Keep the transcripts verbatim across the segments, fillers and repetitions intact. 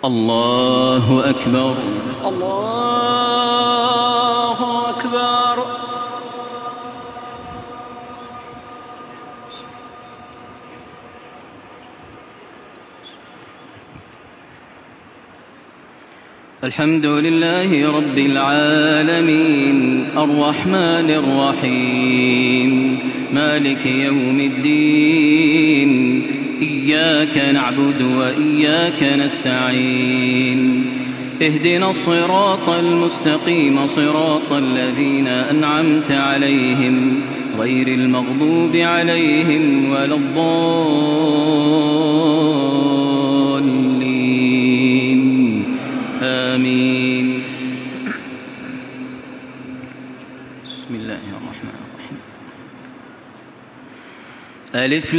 الله أكبر. الله أكبر. الحمد لله رب العالمين الرحمن الرحيم مالك يوم الدين إياك نعبد وإياك نستعين اهدنا الصراط المستقيم صراط الذين أنعمت عليهم غير المغضوب عليهم ولا الضالين آمين. بسم الله الرحمن الرحيم. ألف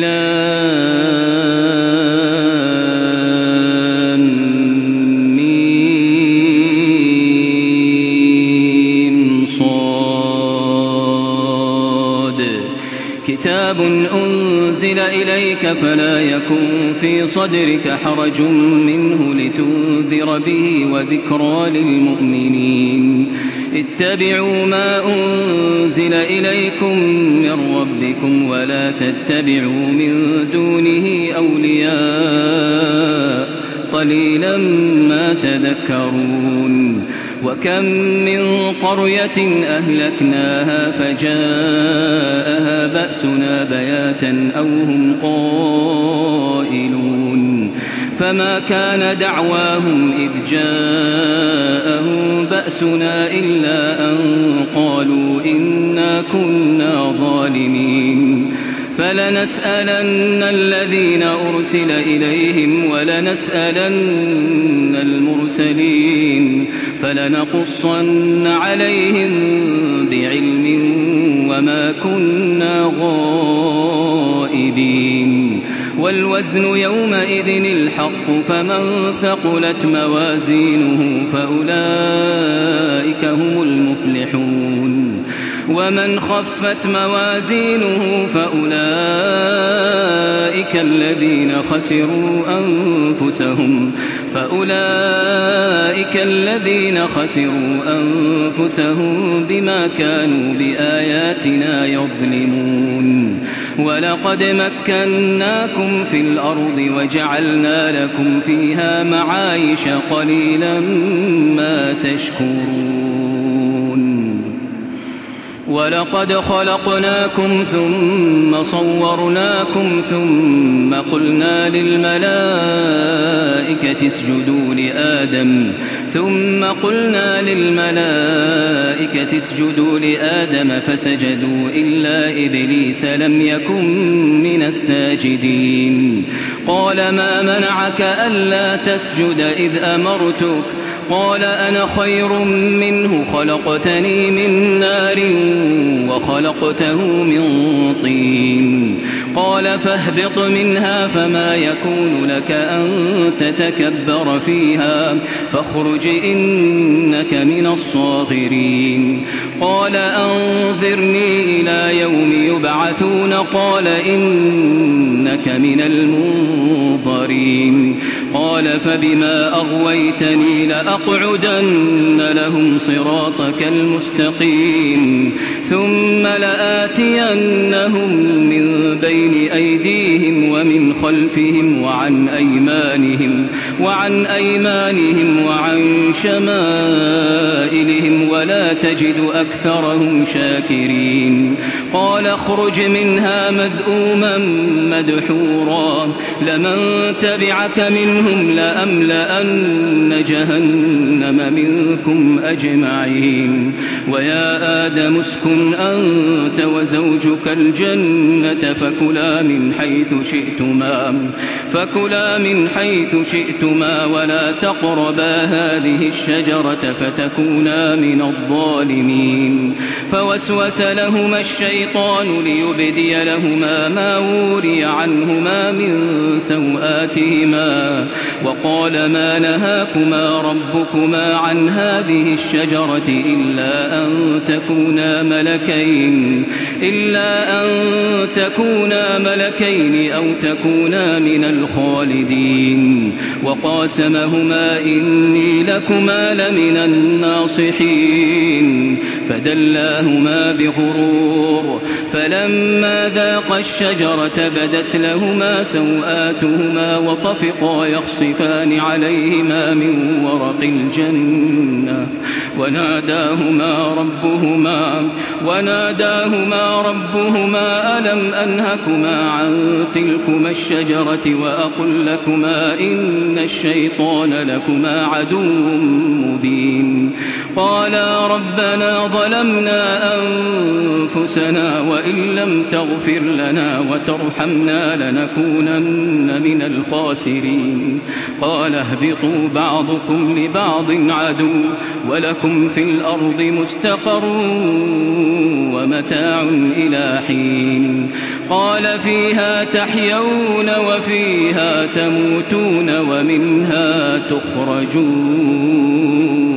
لام ميم صاد كتاب أنزل إليك فلا يكن في صدرك حرج منه لتنذر به وذكرى للمؤمنين اتبعوا ما أنزل إليكم من ربكم ولا تتبعوا من دونه أولياء قليلا ما تذكرون وكم من قرية أهلكناها فجاءها بأسنا بياتا أو هم قائلون فما كان دعواهم إذ جاءهم بأسنا إلا أن قالوا إنا كنا ظالمين فلنسألن الذين أرسل إليهم ولنسألن المرسلين فلنقصن عليهم بعلم وما كنا غائبين والوزن يومئذ الحق فمن ثقلت موازينه فأولئك هم المفلحون ومن خفت موازينه فأولئك الذين خسروا أنفسهم فأولئك الذين خسروا أنفسهم بما كانوا بآياتنا يظلمون ولقد مكناكم في الأرض وجعلنا لكم فيها معايش قليلا ما تشكرون ولقد خلقناكم ثم صورناكم ثم قلنا للملائكة اسجدوا لآدم ثم قلنا للملائكة اسجدوا لآدم فسجدوا إلا إبليس لم يكن من الساجدين قال ما منعك ألا تسجد إذ أمرتك قال أنا خير منه خلقتني من نار وخلقته من طين قال فاهبط منها فما يكون لك أن تتكبر فيها فاخرج إنك من الصاغرين قال أنظرني إلى يوم يبعثون قال إنك من المنظرين قال فبما أغويتني لأقعدن لهم صراطك المستقيم ثم لآتينهم من بين أيديهم ومن خلفهم وعن أيمانهم وعن أيمانهم وعن شمائلهم ولا تجد أكثرهم شاكرين قال اخرج منها مذءوما مدحورا لمن تبعك منهم لأملأن جهنم منكم أجمعين ويا آدم اسكن أنت وزوجك الجنة فكلا من حيث شئتما فكلا من حيث شئتما ولا تقربا هذه الشجرة فتكونا من الظالمين فوسوس لهما الشيطان ليبدي لهما ما وري عنهما من سوآتهما وقال ما نهاكما ربكما ينهاكما عن هذه الشجرة إلا أن تكونا ملكين إلا أن تكونا ملكين أو تكونا من الخالدين وقاسمهما إني لكما لمن الناصحين فدلاهما بغرور فلما ذاقا الشجرة بدت لهما سوآتهما وطفقا يخصفان عليهما من ورق الجنة وناداهما ربهما وناداهما ربهما ألم أنهكما عن تلكما الشجرة وأقل لكما إن الشيطان لكما عدو مبين قالا ربنا ظلمنا أنفسنا وإن لم تغفر لنا وترحمنا لنكونن من الخاسرين قال اهبطوا بعضكم لبعض عدو ولكم في الأرض مستقر ومتاع إلى حين قال فيها تحيون وفيها تموتون ومنها تخرجون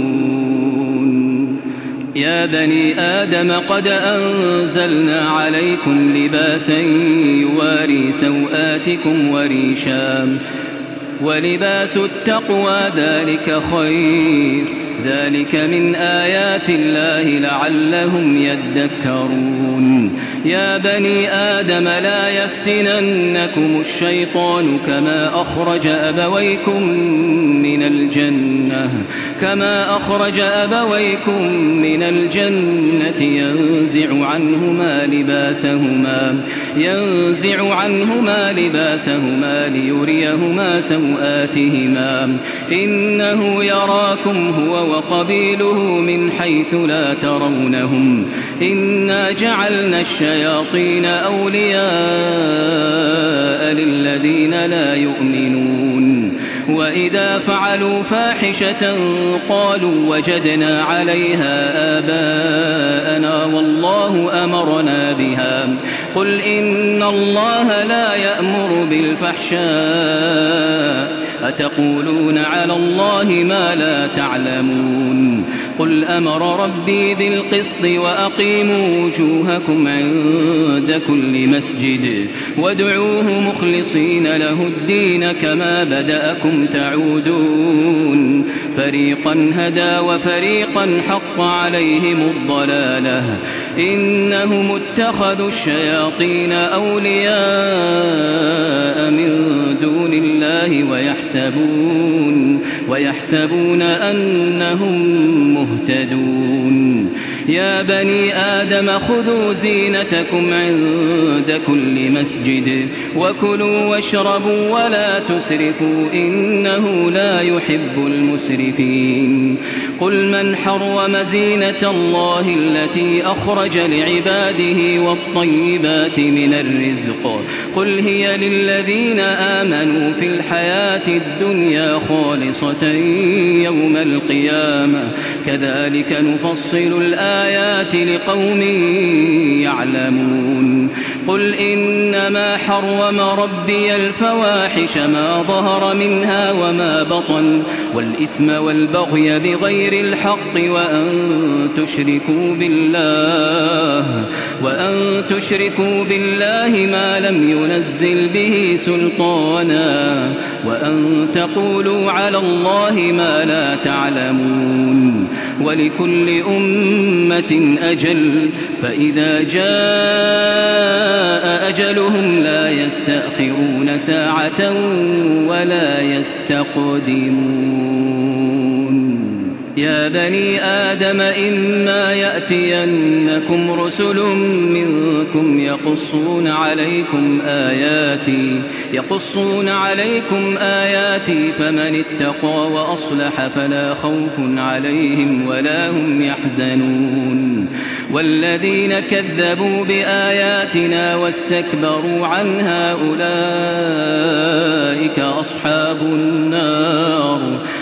يا بني آدم قد أنزلنا عليكم لباسا يواري سوآتكم وريشا ولباس التقوى ذلك خير ذلك من آيات الله لعلهم يذكرون يا بني آدم لا يفتننكم الشيطان كما أخرج أبويكم من الجنة كما أخرج أبويكم من الجنة ينزع عنهما لباسهما ينزع عنهما لباسهما ليريهما سوآتهما إنه يراكم هو وقبيله من حيث لا ترونهم إنا جعلنا الشياطين أولياء للذين لا يؤمنون وإذا فعلوا فاحشة قالوا وجدنا عليها آباءنا والله أمرنا بها قل إن الله لا يأمر بالفحشاء أتقولون على الله ما لا تعلمون قل أمر ربي بالقسط وأقيموا وجوهكم عند كل مسجد وادعوه مخلصين له الدين كما بدأكم تعودون فريقا هدى وفريقا حق عليهم الضلالة إنهم اتخذوا الشياطين أولياء من دون الله ويحسبون ويحسبون أنهم مهتدون يا بني آدم خذوا زينتكم عند كل مسجد وكلوا واشربوا ولا تسرفوا إنه لا يحب المسرفين قل من حرم زينة الله التي أخرج لعباده والطيبات من الرزق قل هي للذين آمنوا في الحياة الدنيا خالصة يوم القيامة كذلك نفصل الآيات لقوم يعلمون قل إنما حرم ربي الفواحش ما ظهر منها وما بطن والإثم والبغي بغير الحق وأن تشركوا بالله وأن تشركوا بالله ما لم ينزل به سلطانا وأن تقولوا على الله ما لا تعلمون ولكل أمة أجل فإذا جاء أجلهم لا يستأخرون ساعة ولا يستقدمون يا بني آدم إما يأتينكم رسل منكم يقصون عليكم آياتي يقصون عليكم آياتي فمن اتقى وأصلح فلا خوف عليهم ولا هم يحزنون والذين كذبوا بآياتنا واستكبروا عنها أولئك أصحاب النار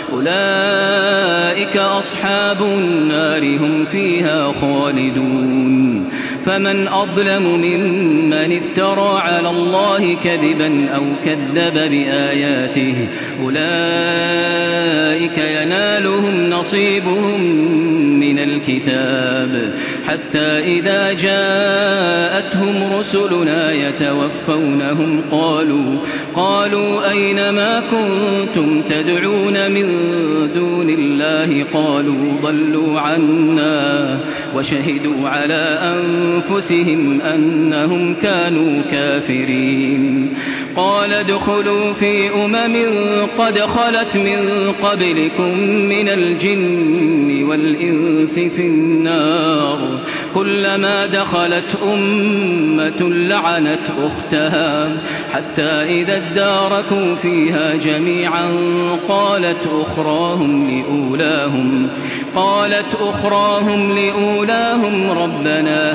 أولئك أصحاب النار هم فيها خالدون فمن أظلم ممن افترى على الله كذبا أو كذب بآياته أولئك ينالهم نصيبهم من الكتاب حتى إذا جاءتهم رسلنا يتوفونهم قالوا قالوا أين ما كنتم تدعون من دون الله قالوا ضلوا عنا وشهدوا على أنفسهم أنهم كانوا كافرين. قال ادخلوا في أمم قد خلت من قبلكم من الجن والإنس في النار كلما دخلت أمة لعنت أختها حتى إذا اداركوا فيها جميعا قالت أخراهم لأولاهم قالت أخراهم لأولاهم ربنا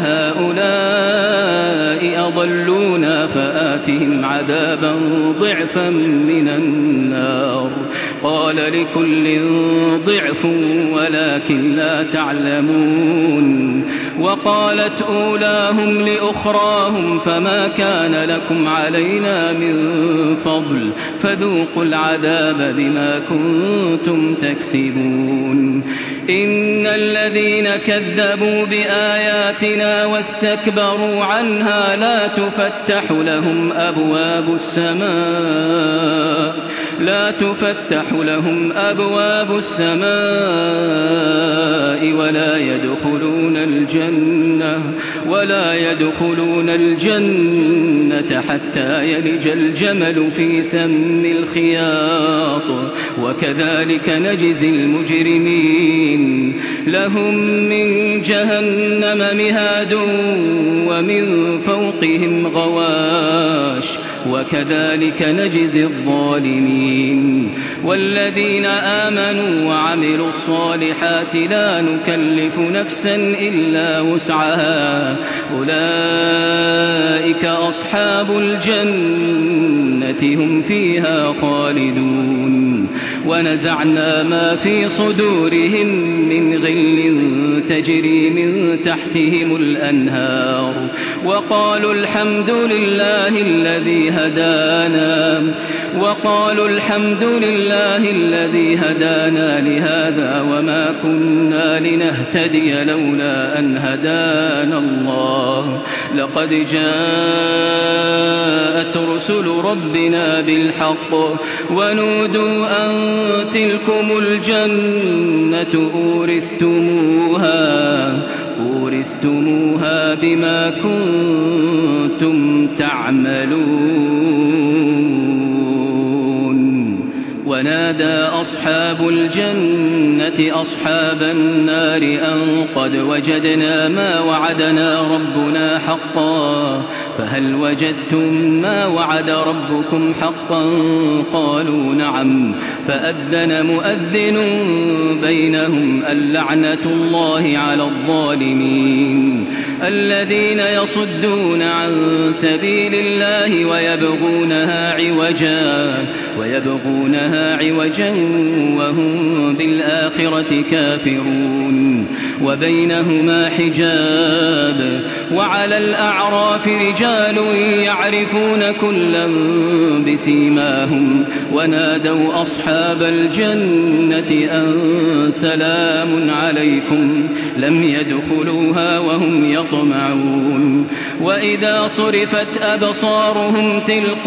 هؤلاء أضلونا فآتهم عذابا ضعفا من النار قال لكل ضعف ولكن لا تعلمون. وقالت أولاهم لأخراهم فما كان لكم علينا من فضل فذوقوا العذاب بما كنتم تكسبون. إن الذين كذبوا بآياتنا واستكبروا عنها لا تفتح لهم أبواب السماء لا تفتح لهم أبواب السماء ولا يدخلون الجنة ولا يدخلون الجنة حتى يلج الجمل في سم الخياط وكذلك نجزي المجرمين. لهم من جهنم مهاد ومن فوقهم غواش وكذلك نجزي الظالمين. والذين آمنوا وعملوا الصالحات لا نكلف نفسا إلا وسعها أولئك أصحاب الجنة هم فيها خالدون. ونزعنا ما في صدورهم من غل تجري من تحتهم الأنهار وقالوا الحمد لله الذي هدانا وقالوا الحمد لله الذي هدانا لهذا وما كنا لنهتدي لولا أن هدانا الله لقد جاءت رسل ربنا بالحق ونودوا أن تلكم الجنة أورثتموها أورثتموها بما كنتم تعملون. ونادى أصحاب الجنة أصحاب النار أن قد وجدنا ما وعدنا ربنا حقا فهل وجدتم ما وعد ربكم حقا قالوا نعم فأذن مؤذن بينهم اللعنة الله على الظالمين الذين يصدون عن سبيل الله ويبغونها عوجا ويبغونها عوجا وهم بالآخرة كافرون. وبينهما حجاب وعلى الأعراف رجال يعرفون كلا بسيماهم ونادوا أصحاب الجنة أن سلام عليكم لم يدخلوها وهم يطمعون. وإذا صرفت أبصارهم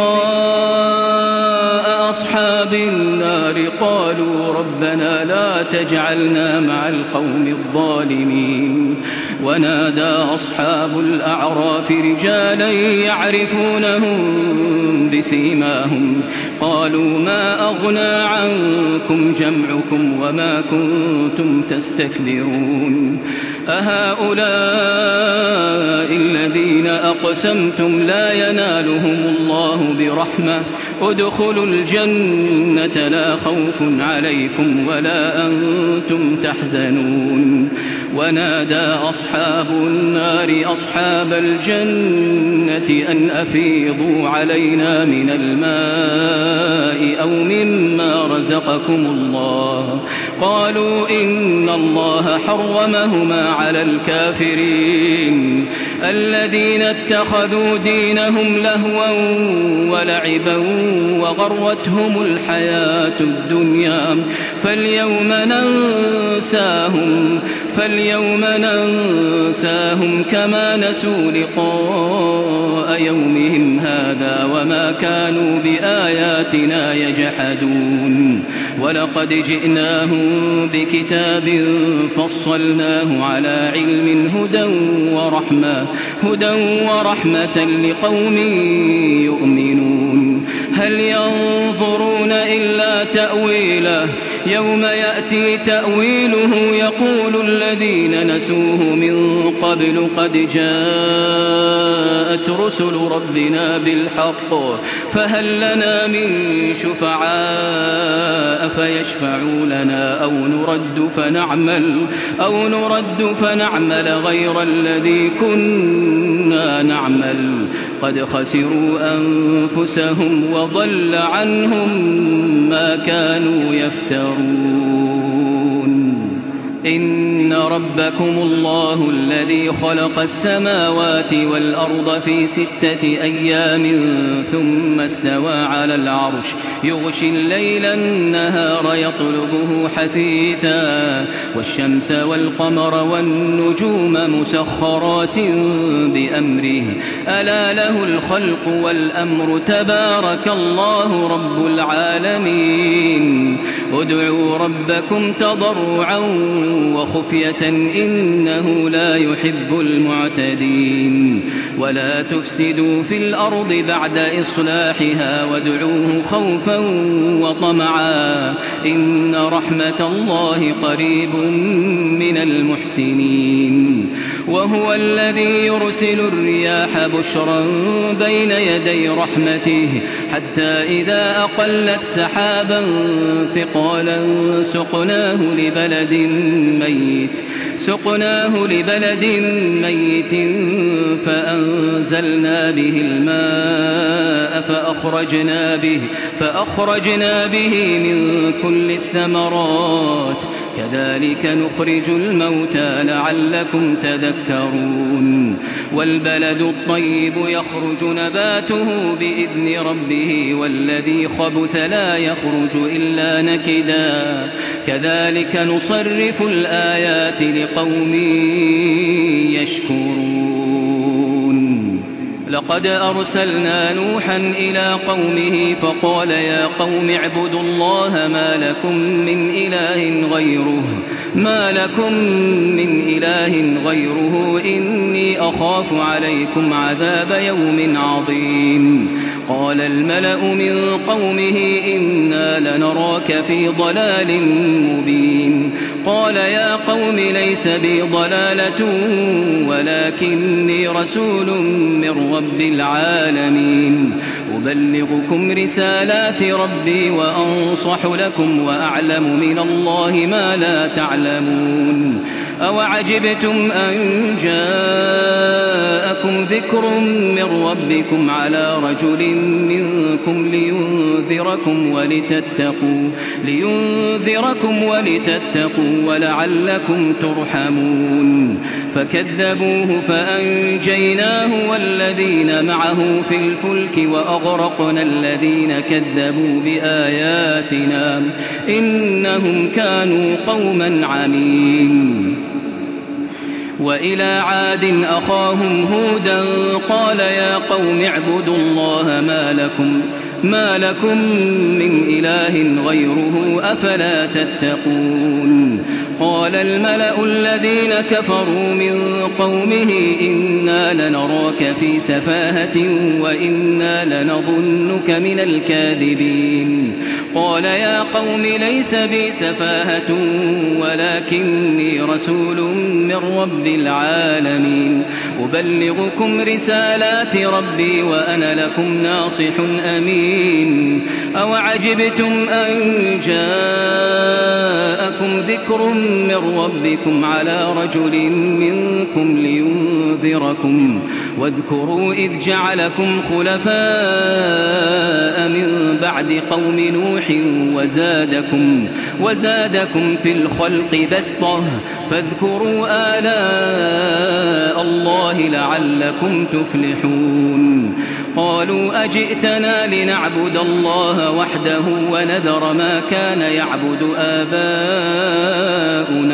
تلقاء أصحاب النار قالوا ربنا لا تجعلنا مع القوم الظالمين. ونادى أصحاب الأعراف رجالا يعرفونهم بسيماهم قالوا ما أغنى عنكم جمعكم وما كنتم تستكبرون أهؤلاء الذين أقسمتم لا ينالهم الله برحمة ادخلوا الجنة لا خوف عليكم ولا أنتم تحزنون. ونادى أصحاب النار أصحاب الجنة أن أفيضوا علينا من الماء أو مما رزقكم الله قالوا إن الله حرمهما على الكافرين الذين اتخذوا دينهم لهوا ولعبا وغرتهم الحياة الدنيا فاليوم ننسى ننساهم فاليوم ننساهم كما نسوا لقاء يومهم هذا وما كانوا بآياتنا يجحدون ولقد جئناهم بكتاب فصلناه على علم هدى ورحمة هدى ورحمة لقوم يؤمنون هل ينظرون إلا تأويله يوم يأتي تأويله يقول الذين نسوه من قبل قد جاءت رسل ربنا بالحق فهل لنا من شفعاء فيشفعوا لنا أو نرد فنعمل أو نرد فنعمل غير الذي كنا نعمل قد خسروا أنفسهم وضل عنهم ما كانوا يفترون إن ربكم الله الذي خلق السماوات والأرض في ستة أيام ثم استوى على العرش يغشي الليل النهار يطلبه حثيثا والشمس والقمر والنجوم مسخرات بأمره ألا له الخلق والأمر تبارك الله رب العالمين ادعوا ربكم تضرعا وخفية إنه لا يحب المعتدين ولا تفسدوا في الأرض بعد إصلاحها وادعوه خوفا وطمعا إن رحمة الله قريب من المحسنين وهو الذي يرسل الرياح بشرا بين يدي رحمته حتى إذا أقلت سحابا ثقالا سقناه لبلد ميت سقناه لبلد ميت فأنزلنا به الماء فأخرجنا به فأخرجنا به من كل الثمرات كذلك نخرج الموتى لعلكم تذكرون والبلد الطيب يخرج نباته بإذن ربه والذي خبث لا يخرج إلا نكدا كذلك نصرف الآيات لقوم يشكرون لقد أرسلنا نوحا إلى قومه فقال يا قوم اعبدوا الله ما لكم من إله غيره ما لكم من إله غيره إني أخاف عليكم عذاب يوم عظيم قال الملأ من قومه إنا لنراك في ضلال مبين قال يا قوم ليس بي ضلالة ولكني رسول من رب العالمين أبلغكم رسالات ربي وأنصح لكم وأعلم من الله ما لا تعلمون أوعجبتم أن جاءكم ذكر من ربكم على رجل منكم لينذركم ولتتقوا لينذركم ولتتقوا ولعلكم ترحمون فكذبوه فأنجيناه والذين معه في الفلك وأغرقنا الذين كذبوا بآياتنا إنهم كانوا قوما عمين وإلى عاد أخاهم هودا قال يا قوم اعبدوا الله ما لكم ما لكم من إله غيره أفلا تتقون قال الملأ الذين كفروا من قومه إنا لنراك في سفاهة وإنا لنظنك من الكاذبين قال يا قوم ليس بي سفاهة ولكني رسول من رب العالمين أبلغكم رسالات ربي وأنا لكم ناصح أمين أوعجبتم أن جاءكم ذكر من ربكم على رجل منكم لينذركم واذكروا إذ جعلكم خلفاء من بعد قوم نوح وزادكم, وزادكم في الخلق بسطة فاذكروا آلاء الله لعلكم تفلحون قالوا أجئتنا لنعبد الله وحده ونذر ما كان يعبد آباؤنا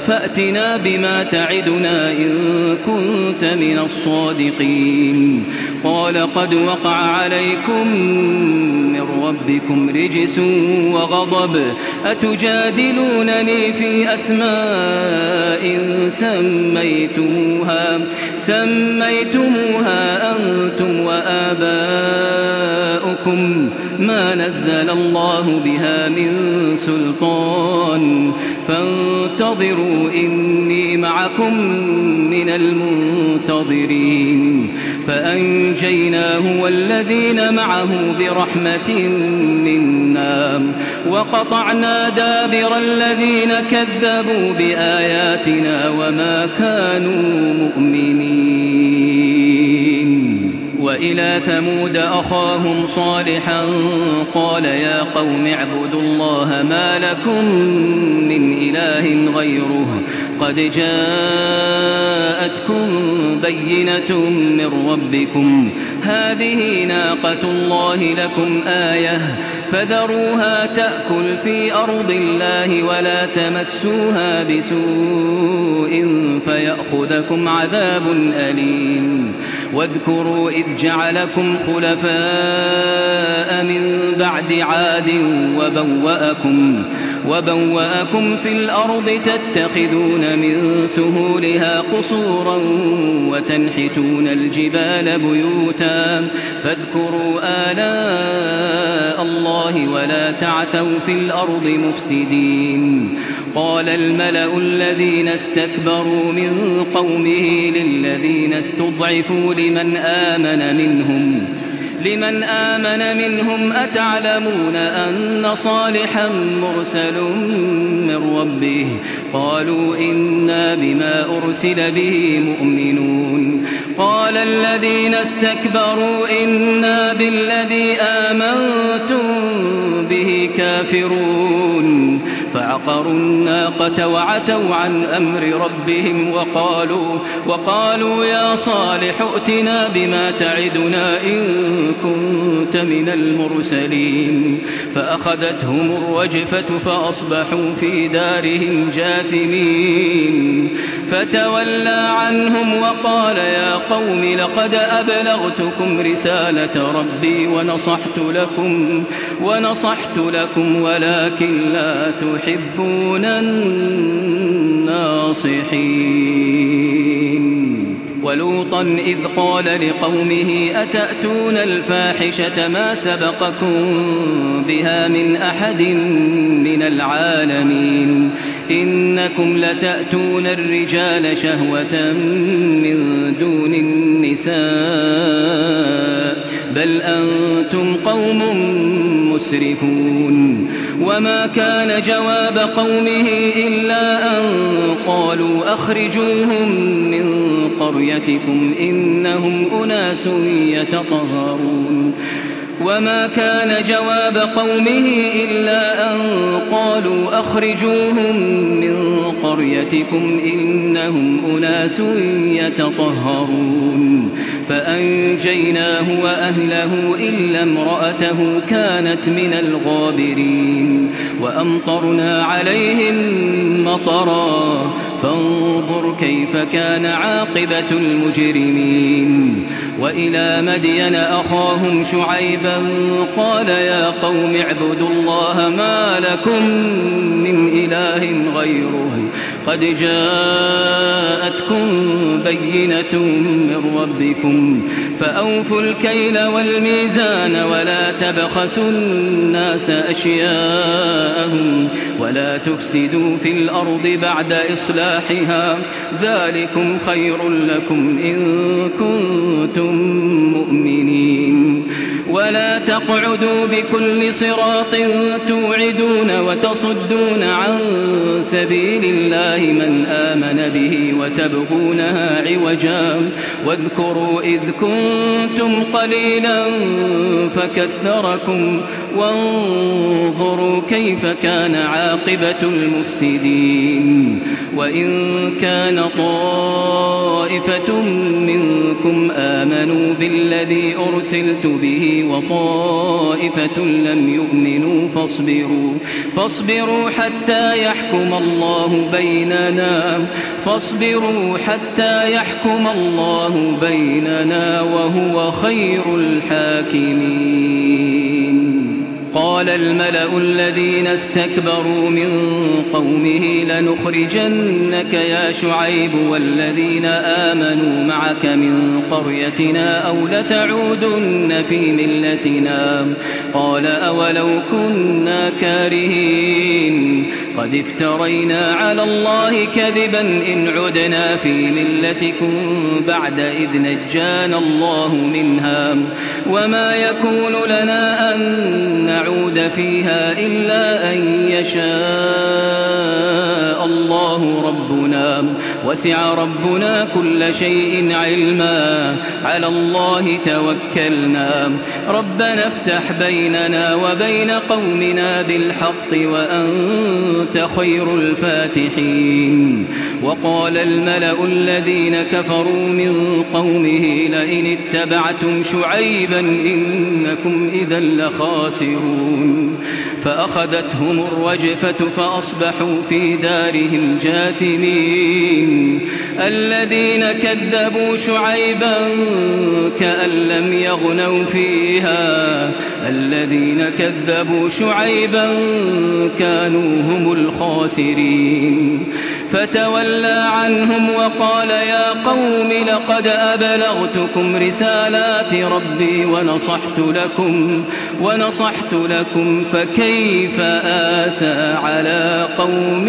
فأتنا بما تعدنا إن كنت من الصادقين قال قد وقع عليكم من ربكم رجس وغضب أتجادلونني في أسماء سميتموها سميتموها أنتم وآباؤكم ما نزل الله بها من سلطان فانتظروا إني معكم من المنتظرين فأنجيناه والذين معه برحمة منا وقطعنا دابر الذين كذبوا بآياتنا وما كانوا مؤمنين وإلى ثمود أخاهم صالحا قال يا قوم اعبدوا الله ما لكم من إله غيره قد جاءتكم بينة من ربكم هذه ناقة الله لكم آية فذروها تأكل في أرض الله ولا تمسوها بسوء فيأخذكم عذاب أليم واذكروا إذ جعلكم خلفاء من بعد عاد وبوأكم وبوأكم في الأرض تتخذون من سهولها قصورا وتنحتون الجبال بيوتا فاذكروا آلاء الله ولا تعثوا في الأرض مفسدين قال الملأ الذين استكبروا من قومه للذين استضعفوا لمن آمن منهم لمن آمن منهم أتعلمون أن صالحا مرسل من ربه قالوا إنا بما أرسل به مؤمنون قال الذين استكبروا إنا بالذي آمنتم به كافرون فعقروا الناقة وعتوا عن أمر ربهم وقالوا, وقالوا يا صالح ائتنا بما تعدنا إن كنت من المرسلين فأخذتهم الرجفة فأصبحوا في دارهم جاثمين فتولى عنهم وقال يا قوم لقد أبلغتكم رسالة ربي ونصحت لكم, ونصحت لكم ولكن لا تحبون الناصحين ولوطا إذ قال لقومه أتأتون الفاحشة ما سبقكم بها من أحد من العالمين إنكم لتأتون الرجال شهوة من دون النساء بل أنتم قوم مسرفون وما كان جواب قومه إلا أن قالوا أخرجوهم من قريتكم إنهم أناس يتطهرون وما كان جواب قومه إلا أن قالوا أخرجوهم من قريتكم إنهم أناس يتطهرون فأنجيناه وأهله إلا امرأته كانت من الغابرين وأمطرنا عليهم مطرا فانظر كيف كان عاقبة المجرمين وإلى مدين أخاهم شعيبا قال يا قوم اعبدوا الله ما لكم من إله غيره قد جاءتكم بينة من ربكم فأوفوا الكيل والميزان ولا تبخسوا الناس أشياءهم ولا تفسدوا في الأرض بعد إصلاحها ذلكم خير لكم إن كنتم مؤمنين ولا تقعدوا بكل صراط توعدون وتصدون عن سبيل الله من آمن به وتبغونها عوجا واذكروا إذ كنتم قليلا فكثركم وانظروا كيف كان عاقبة المفسدين وإن كان طائفة منكم آمنوا بالذي أرسلت به وطائفة لم يؤمنوا فاصبروا فاصبروا حتى يحكم الله بيننا فاصبروا حتى يحكم الله بيننا وهو خير الحاكمين. قال الملأ الذين استكبروا من قومه لنخرجنك يا شعيب والذين آمنوا معك من قريتنا أو لتعودن في ملتنا قال أولو كنا كارهين قد افترينا على الله كذبا إن عدنا في ملتكم بعد إذ نجانا الله منها وما يكون لنا أن نعود فيها إلا أن يشاء الله ربنا وسع ربنا كل شيء علما على الله توكلنا ربنا افتح بيننا وبين قومنا بالحق وأنت خير الفاتحين. وقال الملأ الذين كفروا من قومه لئن اتبعتم شعيبا إنكم إذا لخاسرون فأخذتهم الرجفة فأصبحوا في دارهم جاثمين. الذين كذبوا شعيبا كأن لم يغنوا فيها الذين كذبوا شعيبا كانوا هم الخاسرين. فتولى عنهم وقال يا قوم لقد أبلغتكم رسالات ربي ونصحت لكم ونصحت لكم فكيف آسى على قوم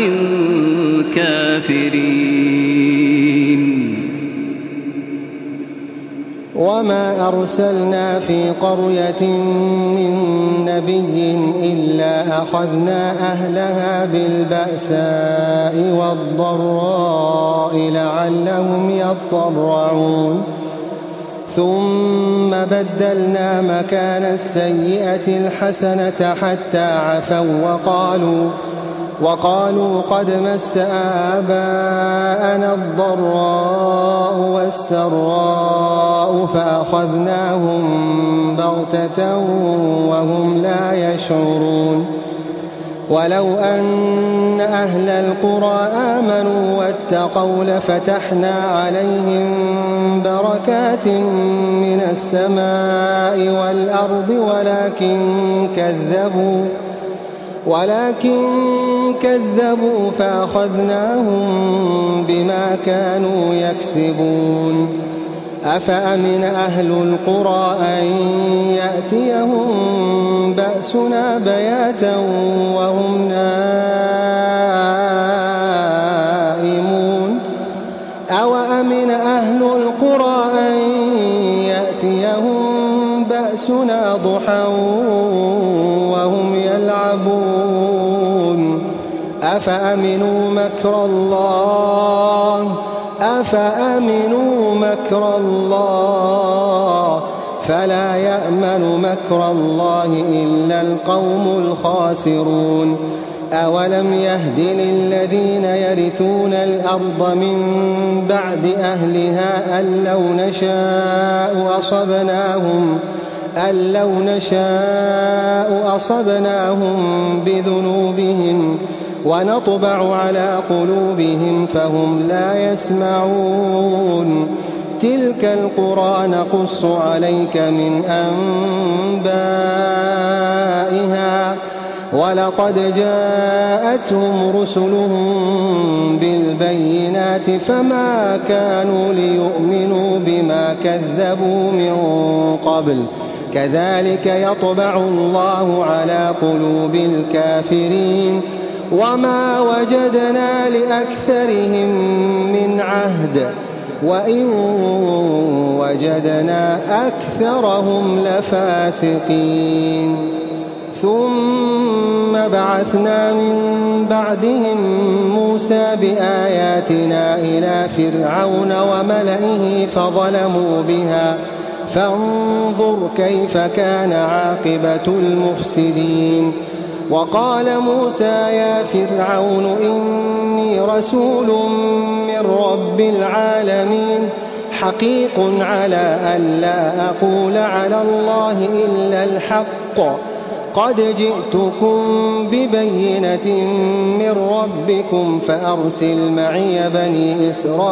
كافرين. وما أرسلنا في قرية من نبي إلا أخذنا أهلها بالبأساء والضراء لعلهم يضرعون ثم بدلنا مكان السيئة الحسنة حتى عفوا وقالوا وقالوا قد مس آباءنا الضراء والسراء فأخذناهم بغتة وهم لا يشعرون. ولو أن أهل القرى آمنوا واتقوا لفتحنا عليهم بركات من السماء والأرض ولكن كذبوا ولكن كذبوا فأخذناهم بما كانوا يكسبون. أفأمن أهل القرى أن يأتيهم بأسنا بياتا وهم نائمون أوأمن أهل القرى أن يأتيهم بأسنا ضحى وهم يلعبون أفأمنوا مكر الله أفأمنوا مكر الله فلا يأمن مكر الله إلا القوم الخاسرون. أولم يهد للذين يرثون الأرض من بعد أهلها أن لو نشاء أصبناهم أن لو نشاء أصبناهم بذنوبهم ونطبع على قلوبهم فهم لا يسمعون. تلك القرى نقص عليك من أنبائها ولقد جاءتهم رسلهم بالبينات فما كانوا ليؤمنوا بما كذبوا من قبل كذلك يطبع الله على قلوب الكافرين وما وجدنا لأكثرهم من عهد وإن وجدنا أكثرهم لفاسقين. ثم بعثنا من بعدهم موسى موسى بآياتنا إلى فرعون وملئه فظلموا بها فانظر كيف كان عاقبة المفسدين. وقال موسى يا فرعون إني رسول من رب العالمين حقيق على أن لا أقول على الله إلا الحق قد جئتكم ببينة من ربكم فأرسل معي بني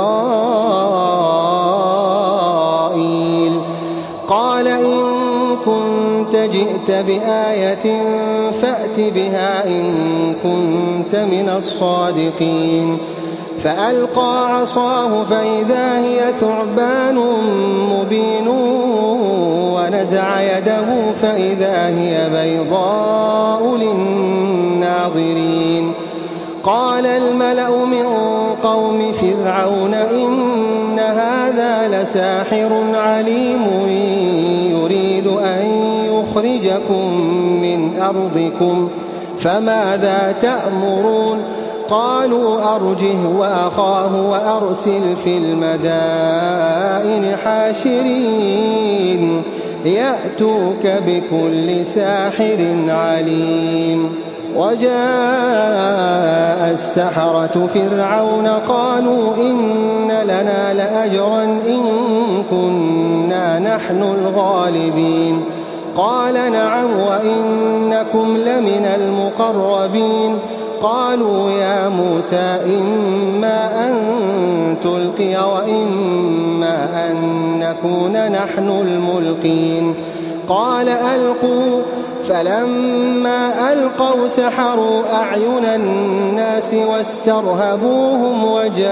إسرائيل. قال إن كنت جئت بآية فأت بها إن كنت من الصادقين. فألقى عصاه فإذا هي ثعبان مبين ونزع يده فإذا هي بيضاء للناظرين. قال الملأ من قوم فرعون إن هذا لساحر عليم يريد أن يخرجكم من أرضكم فماذا تأمرون؟ قالوا أرجه وأخاه وأرسل في المدائن حاشرين يأتوك بكل ساحر عليم. وجاء السحرة فرعون قالوا إن لنا لأجرا إن كنا نحن الغالبين. قال نعم وإنكم لمن المقربين. قالوا يا موسى إما أن تلقي وإما أن نكون نحن الملقين. قال ألقوا. فلما ألقوا سحروا أعين الناس واسترهبوهم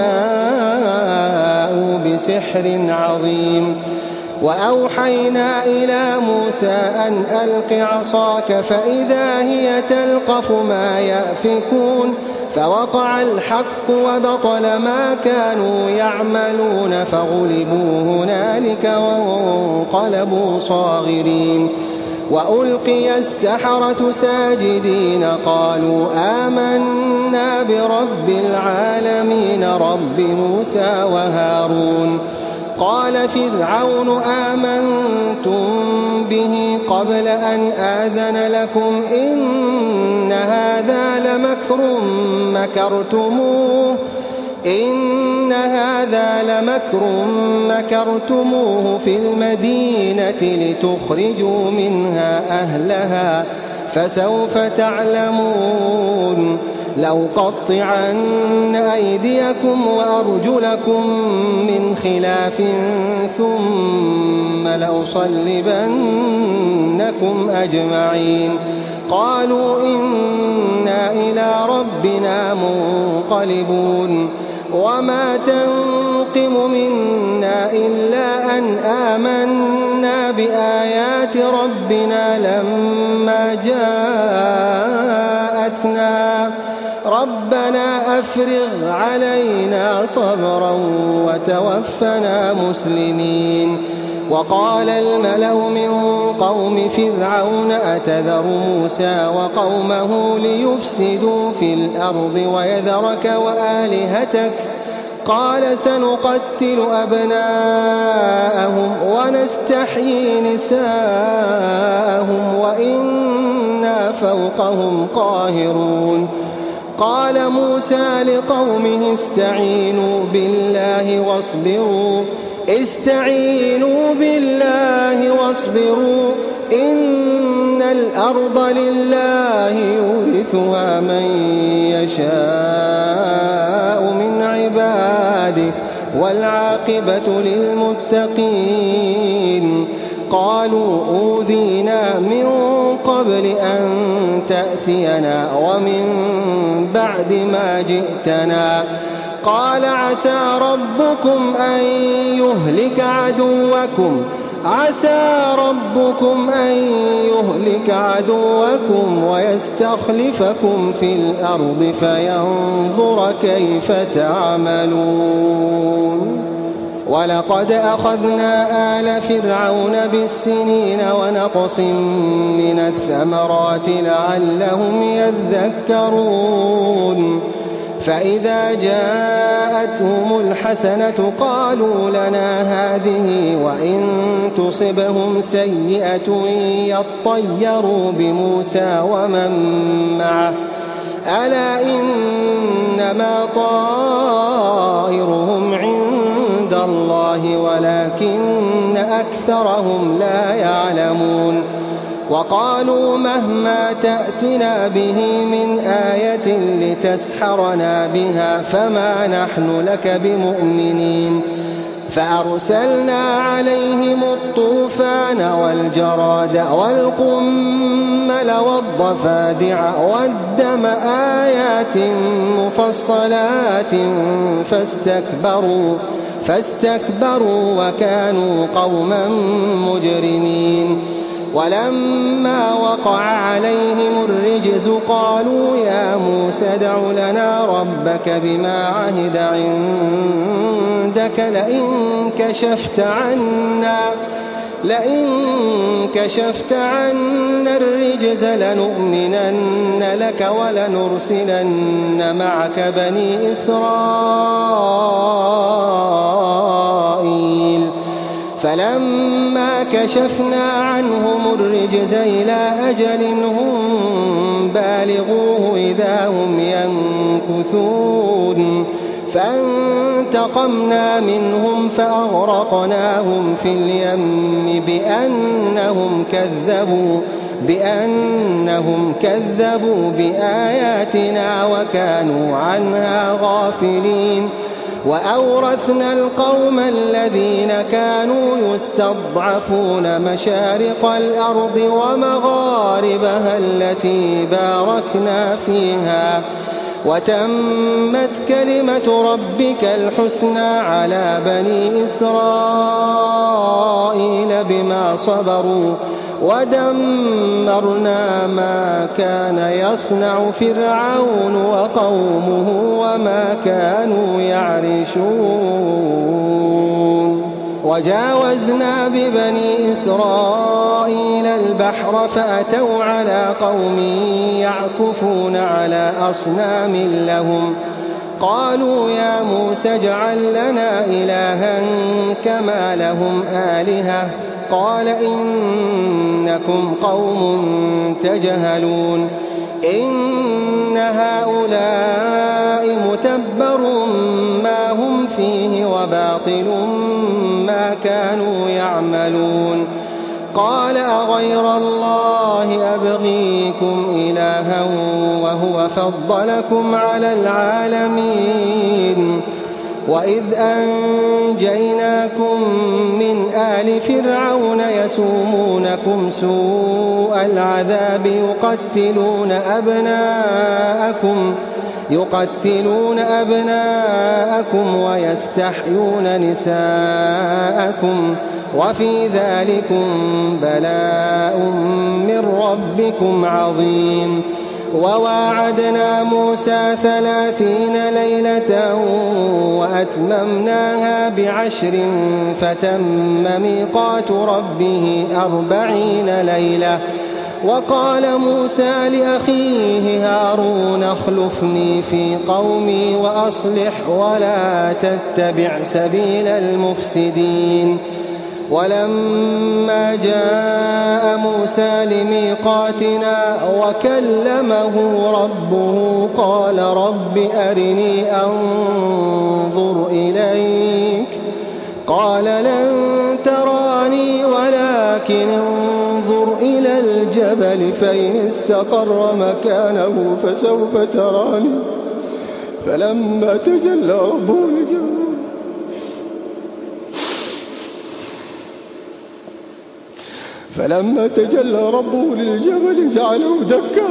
وجاءوا بسحر عظيم. وأوحينا إلى موسى أن ألق عصاك فإذا هي تلقف ما يأفكون فوقع الحق وبطل ما كانوا يعملون فغلبوا هنالك وانقلبوا صاغرين. وألقي السحرة ساجدين قالوا آمنا برب العالمين رب موسى وهارون. قال فرعون آمنتم به قبل أن آذن لكم إن هذا لمكر مكرتموه إن هذا لمكر مكرتموه في المدينة لتخرجوا منها أهلها فسوف تعلمون. لأقطعن أيديكم وأرجلكم من خلاف ثم لأصلبنكم أجمعين. قالوا إنا إلى ربنا منقلبون. وما تنقم منا إلا أن آمنا بآيات ربنا لما جاءتنا ربنا أفرغ علينا صبرا وتوفنا مسلمين. وقال الملأ من قوم فرعون أتذر موسى وقومه ليفسدوا في الأرض ويذرك وآلهتك قال سنقتل أبناءهم ونستحيي نساءهم وإنا فوقهم قاهرون. قال موسى لقومه استعينوا بالله واصبروا استعينوا بالله واصبروا إن الأرض لله يورثها من يشاء من عباده والعاقبة للمتقين. قالوا أوذينا من قبل أن تأتينا ومن بعد ما جئتنا. قال عسى ربكم أن يهلك عدوكم عسى ربكم أن يهلك عدوكم ويستخلفكم في الأرض فينظر كيف تعملون. ولقد أخذنا آل فرعون بالسنين ونقص من الثمرات لعلهم يذكرون. فإذا جاءتهم الحسنة قالوا لنا هذه وإن تصبهم سيئة يطيروا بموسى ومن معه ألا إنما طائرهم عند الله ولكن أكثرهم لا يعلمون وقالوا مهما تأتنا به من آية لتسحرنا بها فما نحن لك بمؤمنين فأرسلنا عليهم الطوفان والجراد والقمل والضفادع والدم آيات مفصلات فاستكبروا فاستكبروا وكانوا قوما مجرمين ولما وقع عليهم الرجز قالوا يا موسى ادع لنا ربك بما عهد عندك لئن كشفت عنا لئن كشفت عنا الرجز لنؤمنن لك ولنرسلن معك بني إسرائيل فلما كشفنا عنهم الرجز إلى أجل هم بالغوه إذا هم ينكثون فانتقمنا منهم فأغرقناهم في اليم بأنهم كذبوا بأنهم كذبوا بآياتنا وكانوا عنها غافلين وأورثنا القوم الذين كانوا يستضعفون مشارق الأرض ومغاربها التي باركنا فيها وتمت كلمة ربك الحسنى على بني إسرائيل بما صبروا ودمرنا ما كان يصنع فرعون وقومه وما كانوا يعرشون وجاوزنا ببني إسرائيل البحر فأتوا على قوم يعكفون على أصنام لهم قالوا يا موسى اجعل لنا إلها كما لهم آلهة قال إنكم قوم تجهلون إن هؤلاء متبر ما هم فيه وباطل ما كانوا يعملون قال أغير الله أبغيكم إلها وهو فضلكم على العالمين وإذ أنجيناكم من آل فرعون يسومونكم سوء العذاب يقتلون أبناءكم يقتلون أبناءكم ويستحيون نساءكم وفي ذلكم بلاء من ربكم عظيم وواعدنا موسى ثلاثين ليلة وأتممناها بعشر فتم ميقات ربه أربعين ليلة وقال موسى لأخيه هارون اخلفني في قومي وأصلح ولا تتبع سبيل المفسدين ولما جاء موسى لميقاتنا وكلمه ربه قال رب أرني أنظر إليك قال لن تراني ولكن انظر إلى الجبل فإن استقر مكانه فسوف تراني فلما تجلى ربه للجبل فلما تجلى ربه للجبل جعله دكا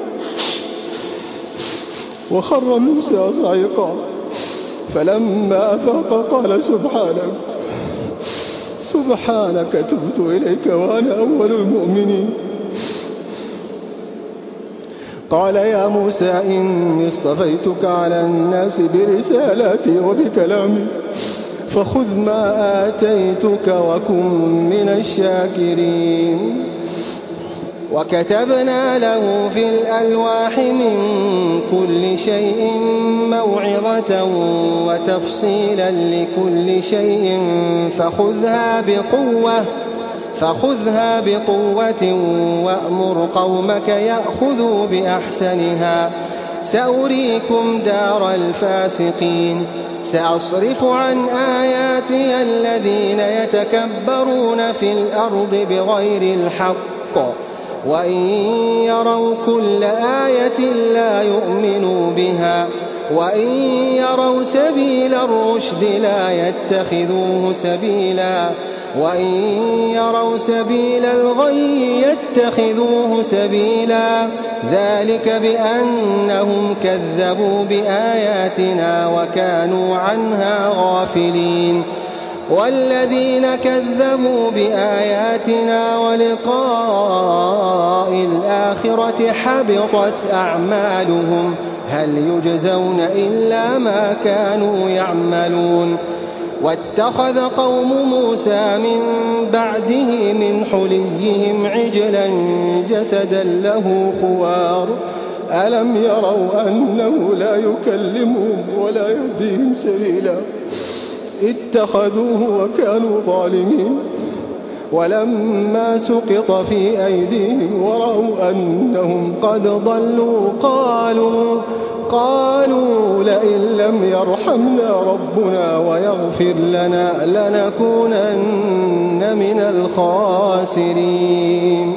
وخر موسى صعقا فلما أفاق قال سبحانك سبحانك تبت إليك وأنا أول المؤمنين قال يا موسى إني اصطفيتك على الناس برسالاتي وبكلامي فخذ ما آتيتك وكن من الشاكرين وكتبنا له في الألواح من كل شيء موعظة وتفصيلا لكل شيء فخذها بقوة فخذها بقوة وأمر قومك يأخذوا بأحسنها سأريكم دار الفاسقين سأصرف عن آياتي الذين يتكبرون في الأرض بغير الحق وإن يروا كل آية لا يؤمنوا بها وإن يروا سبيل الرشد لا يتخذوه سبيلا وإن يروا سبيل الغي يتخذوه سبيلا ذلك بأنهم كذبوا بآياتنا وكانوا عنها غافلين والذين كذبوا بآياتنا ولقاء الآخرة حبطت أعمالهم هل يجزون إلا ما كانوا يعملون واتخذ قوم موسى من بعده من حليهم عجلا جسدا له خوار ألم يروا أنه لا يكلمهم ولا يهديهم سبيلا اتخذوه وكانوا ظالمين ولما سقط في أيديهم ورأوا أنهم قد ضلوا قالوا قالوا لئن لم يرحمنا ربنا ويغفر لنا لنكونن من الخاسرين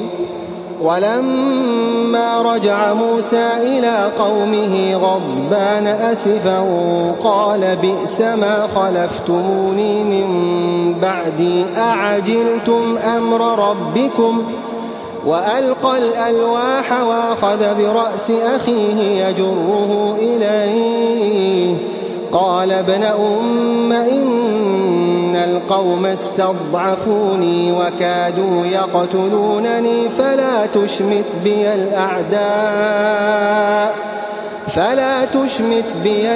ولما رجع موسى إلى قومه غضبان أسفا قال بئس ما خلفتموني من بعدي أعجلتم أمر ربكم وألقى الألواح وأخذ برأس أخيه يجره إليه قال ابن أم إن القوم استضعفوني وكادوا يقتلونني فلا تشمت بي الأعداء فلا تشمت بي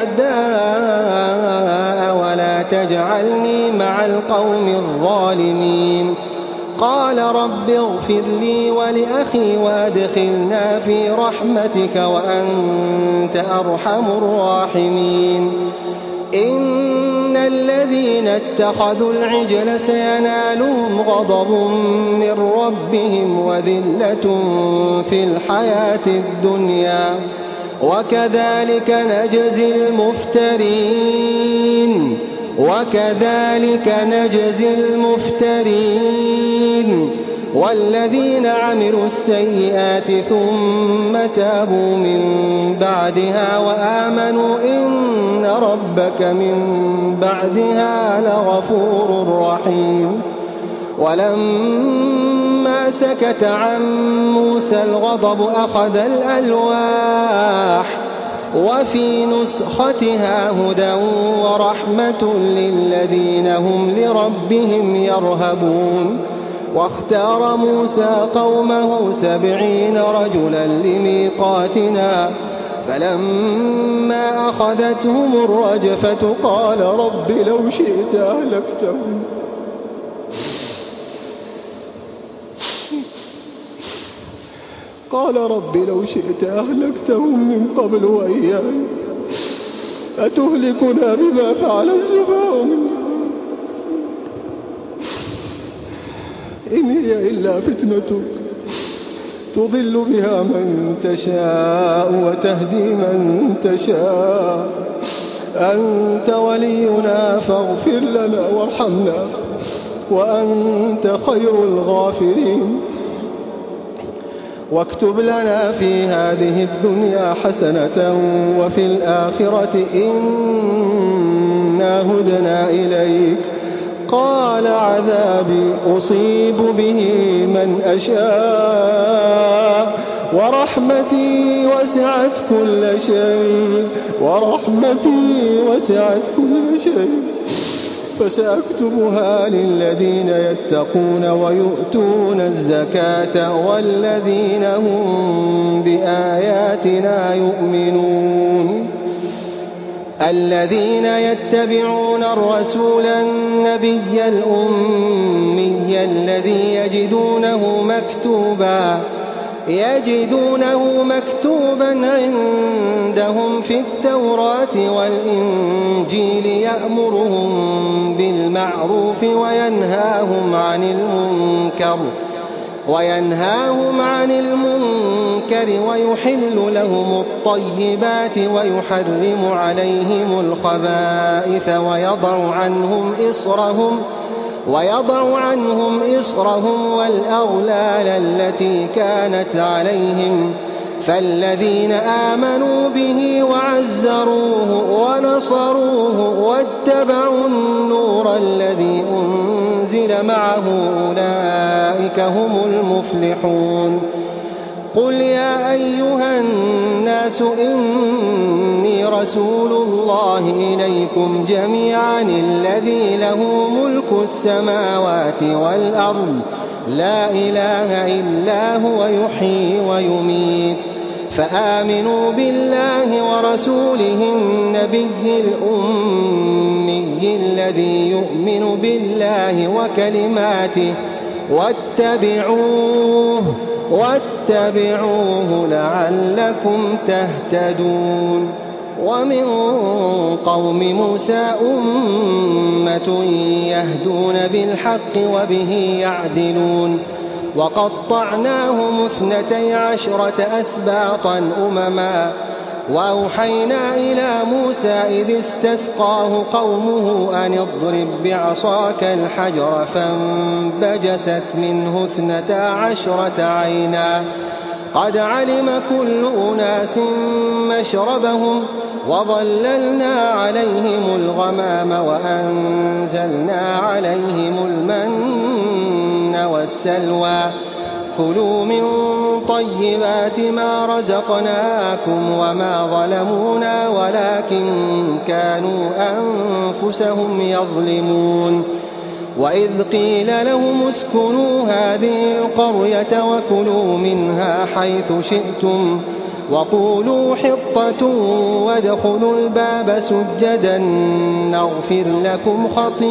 الأعداء ولا تجعلني مع القوم الظالمين قال رب اغفر لي ولأخي وادخلنا في رحمتك وأنت أرحم الراحمين إن الذين اتخذوا العجل سينالهم غضب من ربهم وذلة في الحياة الدنيا وكذلك نجزي المفترين وكذلك نجزي المفترين والذين عملوا السيئات ثم تابوا من بعدها وآمنوا إن ربك من بعدها لغفور رحيم ولما سكت عن موسى الغضب أخذ الألواح وفي نسختها هدى ورحمة للذين هم لربهم يرهبون واختار موسى قومه سبعين رجلا لميقاتنا فلما أخذتهم الرجفة قال رب لو شئت أهلكتهم قال رب لو شئت أهلكتهم من قبل وإياي أتهلكنا بما فعل السفهاء منا إن هي إلا فتنتك تضل بها من تشاء وتهدي من تشاء أنت ولينا فاغفر لنا وارحمنا وأنت خير الغافرين واكتب لنا في هذه الدنيا حسنة وفي الآخرة إنا هدنا إليك قال عذابي أصيب به من أشاء ورحمتي وسعت كل شيء ورحمتي وسعت كل شيء فسأكتبها للذين يتقون ويؤتون الزكاة والذين هم بآياتنا يؤمنون الذين يتبعون الرسول النبي الأمي الذي يجدونه مكتوبا يجدونه مكتوبا عندهم في التوراة والإنجيل يأمرهم بالمعروف وينهاهم عن المنكر وينهاهم عن المنكر ويحل لهم الطيبات ويحرم عليهم الخبائث ويضع عنهم إصرهم ويضع عنهم إصرهم والأغلال التي كانت عليهم فالذين آمنوا به وعزروه ونصروه واتبعوا النور الذي أنزل معه أولئك هم المفلحون. قل يا أيها الناس إني رسول الله إليكم جميعا الذي له ملك السماوات والأرض لا إله إلا هو يحيي ويميت فآمنوا بالله ورسوله النبي الأمي الذي يؤمن بالله وكلماته واتبعوه واتبعوه لعلكم تهتدون. ومن قوم موسى أمة يهدون بالحق وبه يعدلون وقطعناهم اثنتي عشرة أسباطا أمما وأوحينا إلى موسى إذ استسقاه قومه أن اضرب بعصاك الحجر فانبجست منه اثنتا عشرة عينا قد علم كل أناس مشربهم وظللنا عليهم الغمام وأنزلنا عليهم المن والسلوى كلوا من طيبات ما رزقناكم وما ظلمونا ولكن كانوا أنفسهم يظلمون. وإذ قيل لهم اسكنوا هذه القرية وكلوا منها حيث شئتم وقولوا حطة وادخلوا الباب سجدا نغفر لكم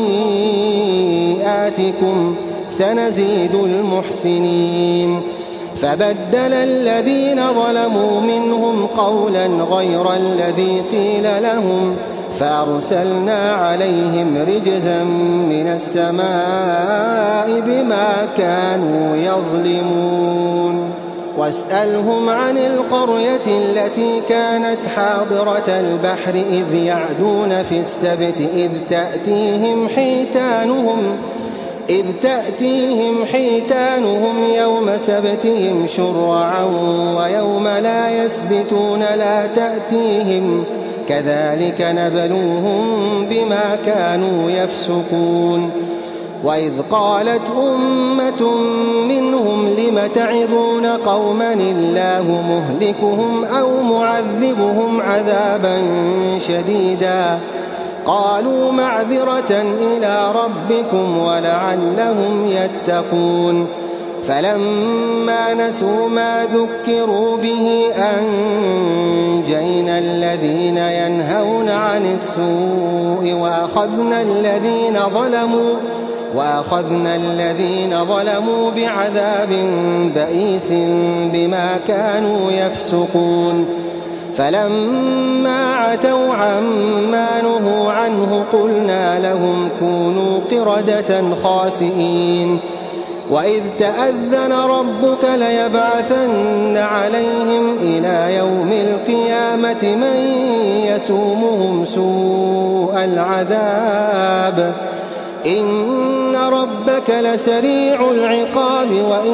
خطيئاتكم سنزيد المحسنين. فبدل الذين ظلموا منهم قولا غير الذي قيل لهم فأرسلنا عليهم رجزا من السماء بما كانوا يظلمون. واسألهم عن القرية التي كانت حاضرة البحر إذ يعدون في السبت إذ تأتيهم حيتانهم إذ تأتيهم حيتانهم يوم سبتهم شرعا ويوم لا يسبتون لا تأتيهم كذلك نبلوهم بما كانوا يفسقون. وإذ قالت أمة منهم لم تعظون قوما الله مهلكهم أو معذبهم عذابا شديدا قالوا معذرة إلى ربكم ولعلهم يتقون. فلما نسوا ما ذكروا به أنجينا الذين ينهون عن السوء وأخذنا الذين ظلموا وأخذنا الذين ظلموا بعذاب بئيس بما كانوا يفسقون. فلما عتوا عما نهوا عنه قلنا لهم كونوا قردة خاسئين. وإذ تأذن ربك ليبعثن عليهم إلى يوم القيامة من يسومهم سوء العذاب إن ربك لسريع العقاب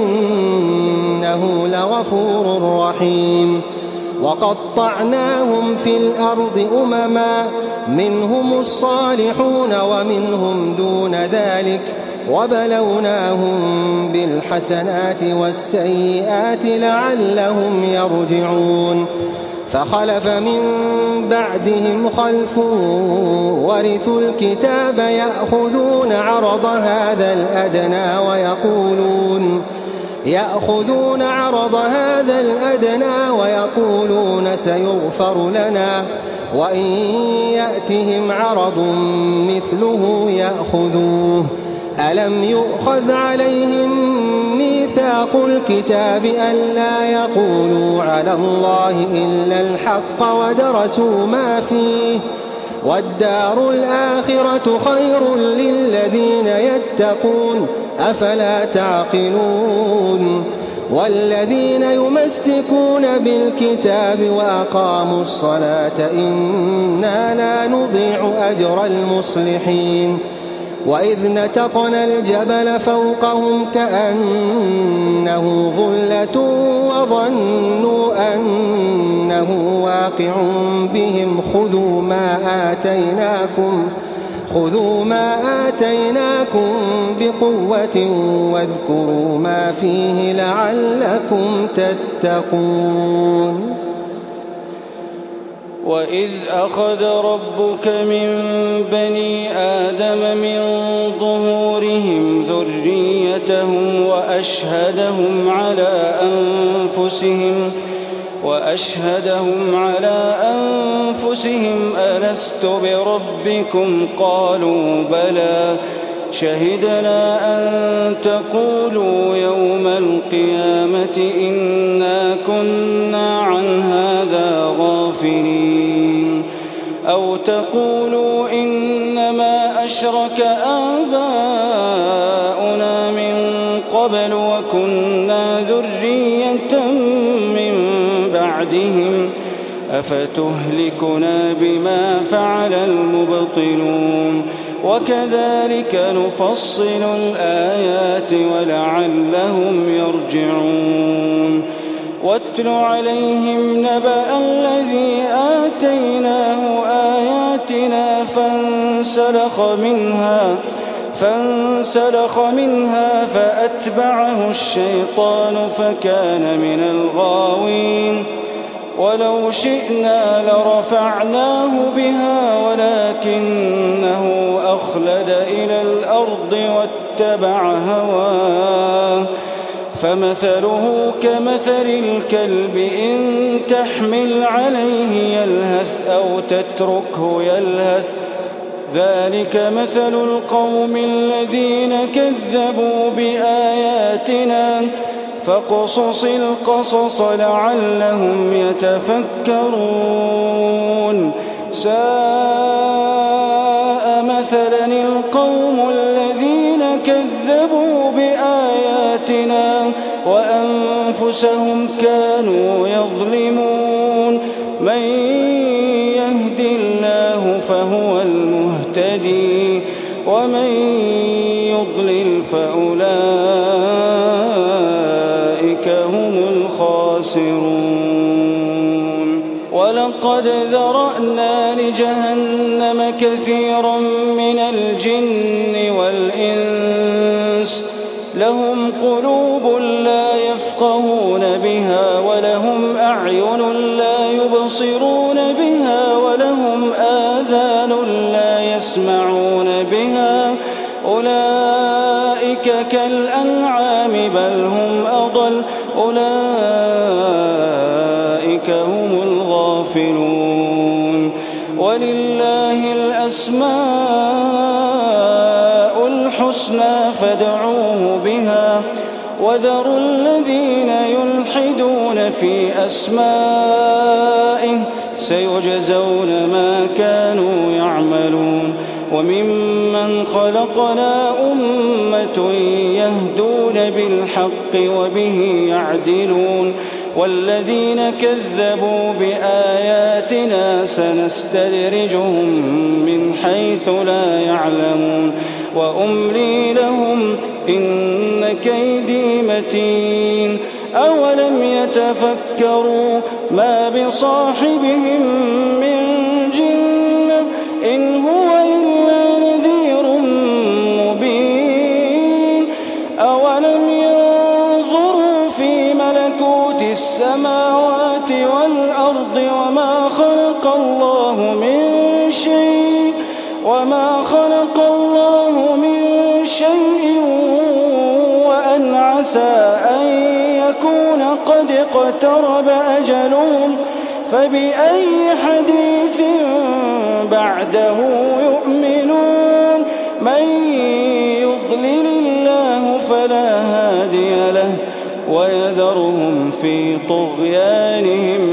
وإنه لغفور رحيم. وقطعناهم في الأرض أمما منهم الصالحون ومنهم دون ذلك وبلوناهم بالحسنات والسيئات لعلهم يرجعون. فخلف من بعدهم خلف ورثوا الكتاب يأخذون عرض هذا الأدنى ويقولون يأخذون عرض هذا الأدنى ويقولون سيغفر لنا وإن يأتهم عرض مثله يأخذوه ألم يؤخذ عليهم ميثاق الكتاب ألا يقولوا على الله إلا الحق ودرسوا ما فيه والدار الآخرة خير للذين يتقون أفلا تعقلون والذين يمسكون بالكتاب وأقاموا الصلاة إنا لا نضيع أجر المصلحين وإذ نتقنا الجبل فوقهم كأنه ظلة وظنوا أنه واقع بهم خذوا ما آتيناكم خذوا ما آتيناكم بقوة واذكروا ما فيه لعلكم تتقون وإذ أخذ ربك من بني آدم من ظهورهم ذريتهم وأشهدهم على أنفسهم وأشهدهم على أنفسهم ألست بربكم قالوا بلى شهدنا أن تقولوا يوم القيامة إنا كنا عن هذا غافلين أو تقولوا إنما أشرك آباؤنا من قبل وكنا ذرية من بعدهم أفتهلكنا بما فعل المبطلون وكذلك نفصل الآيات ولعلهم يرجعون واتل عليهم نبأ الذي آتيناه آياتنا فانسلخ منها فانسلخ منها فأتبعه الشيطان فكان من الغاوين ولو شئنا لرفعناه بها ولكنه أخلد إلى الأرض واتبع هواه فمثله كمثل الكلب إن تحمل عليه يلهث أو تتركه يلهث ذلك مثل القوم الذين كذبوا بآياتنا فاقصص القصص لعلهم يتفكرون ساء مثلا القوم الذين كذبوا بآياتنا وأنفسهم كانوا يظلمون من يهد الله فهو المهتدي ومن يضلل فأولئك هم الخاسرون ولقد ذرأنا لجهنم كثيرا من الجن والإنس لهم قلوب لا يفقهون بها ولهم أعين لا يبصرون بها ولهم آذان لا يسمعون بها أولئك كالأنعام بل هم أضل أولئك هم الغافلون ولله الأسماء الحسنى فادعوه بها وذروا الذين يلحدون في أسمائه سيجزون ما كانوا يعملون وممن خلقنا أمة يهدون بالحق وبه يعدلون والذين كذبوا بآياتنا سنستدرجهم من حيث لا يعلمون وأملي لهم إن كيدي متين أولم يتفكروا ما بصاحبهم من جنة إن هو إلا نذير مبين أولم ينظروا في ملكوت السماوات والأرض وما خلق الله من شيء وما خلق الله من شيء وأن عسى أن يكون قد اقترب أجلهم فبأي حديث بعده يؤمنون من يضلل الله فلا هادي له ويذرهم في طغيانهم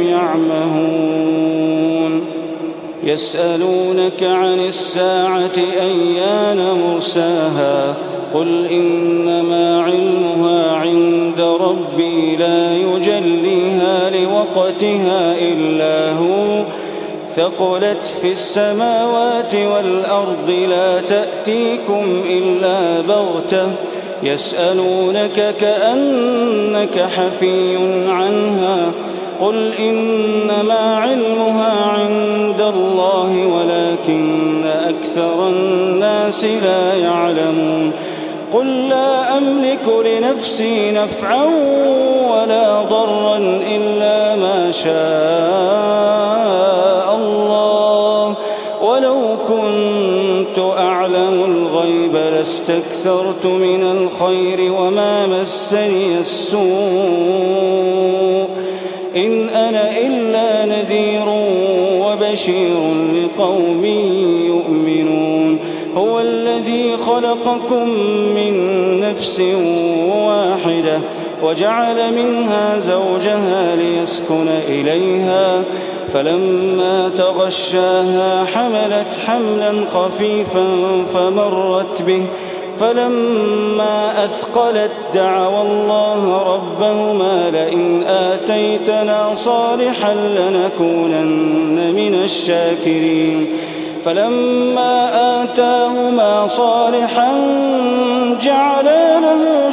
يعمهون يسألونك عن الساعة أيان مرساها قل إنما علمها عند ربي لا يجليها لوقتها إلا هو ثقلت في السماوات والأرض لا تأتيكم إلا بغتة يسألونك كأنك حفي عنها قل إنما علمها عند الله ولكن أكثر الناس لا يعلمون قل لا أملك لنفسي نفعا ولا ضرا إلا ما شاء الله ولو كنت أعلم الغيب لاستكثرت من الخير وما مسني السوء إن أنا إلا نذير وبشير لقوم يؤمنون هو الذي خلقكم من نفس واحدة وجعل منها زوجها ليسكن إليها فلما تغشاها حملت حملا خفيفا فمرت به فلما أثقلت دعوا الله ربهما لئن آتيتنا صالحا لنكونن من الشاكرين فلما آتاهما صالحا جعلا له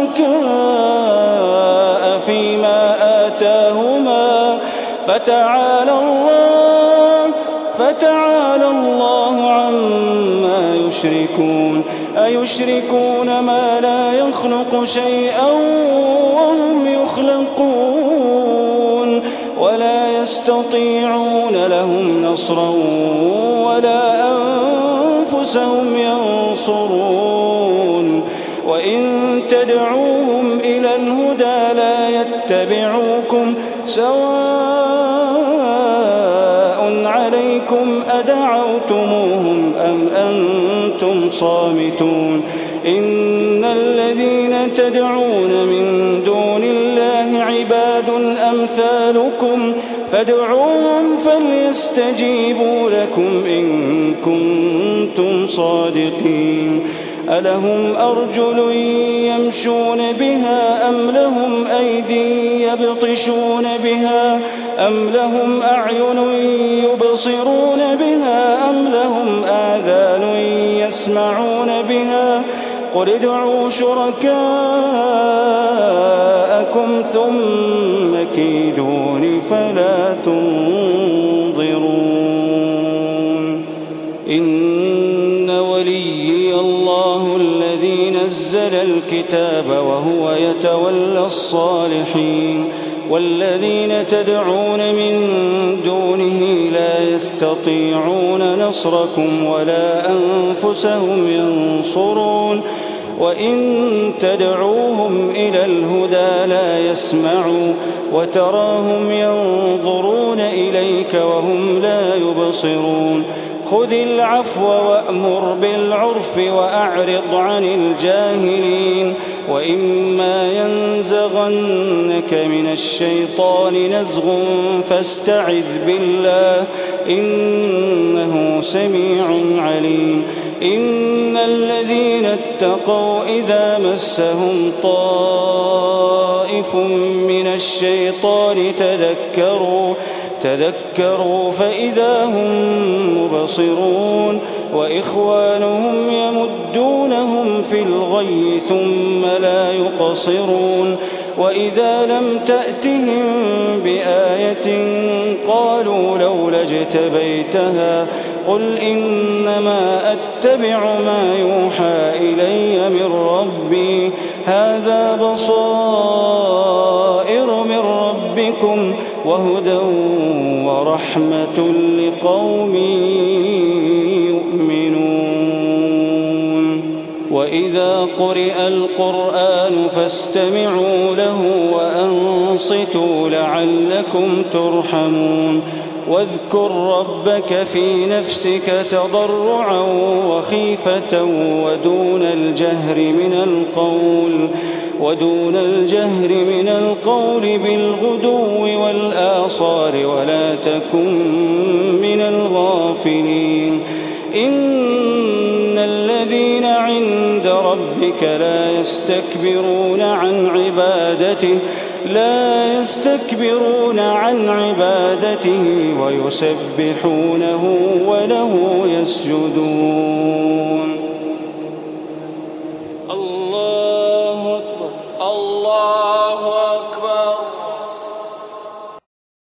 شركاء فيما آتاهما فتعالى الله فتعالى الله عما يشركون أيشركون ما لا يخلق شيئا وهم يخلقون ولا يستطيعون لهم نصرا ولا أنفسهم ينصرون وإن تدعوهم إلى الهدى لا يتبعوكم سواء عليكم أدعوتموهم أم أنتم صامتون إن الذين تدعون من دون الله عباد أمثالكم فادعوهم فليستجيبوا لكم إن كنتم صادقين ألهم أرجل يمشون بها أم لهم أيدي يبطشون بها أم لهم أعين يبصرون بها أم لهم آذان يسمعون بها قل ادعوا شركاءكم ثم كيدون فلا تنظرون إن وليي الله الذي نزل الكتاب وهو يتولى الصالحين والذين تدعون من دونه لا يستطيعون نصركم ولا أنفسهم ينصرون وإن تدعوهم إلى الهدى لا يسمعوا وتراهم ينظرون إليك وهم لا يبصرون خذ العفو وأمر بالعرف وأعرض عن الجاهلين وإما ينزغنك من الشيطان نزغ فاستعذ بالله إنه سميع عليم إن الذين اتقوا إذا مسهم طائف من الشيطان تذكروا تذكروا فإذا هم مبصرون وإخوانهم يمدونهم في الغي ثم لا يقصرون وإذا لم تأتهم بآية قالوا لولا اجتبيتها قل إنما أتبع ما يوحى إلي من ربي هذا بصائر من ربكم وهدى ورحمة لقوم يؤمنون وإذا قرئ القرآن فاستمعوا له وأنصتوا وأنصتوا لعلكم ترحمون واذكر ربك في نفسك تضرعا وخيفة ودون الجهر من القول ودون الجهر من القول بالغدو والآصال ولا تكن من الغافلين إن الذين عند ربك لا يستكبرون عن عبادته لا يستكبرون عن عبادته ويسبحونه وله يسجدون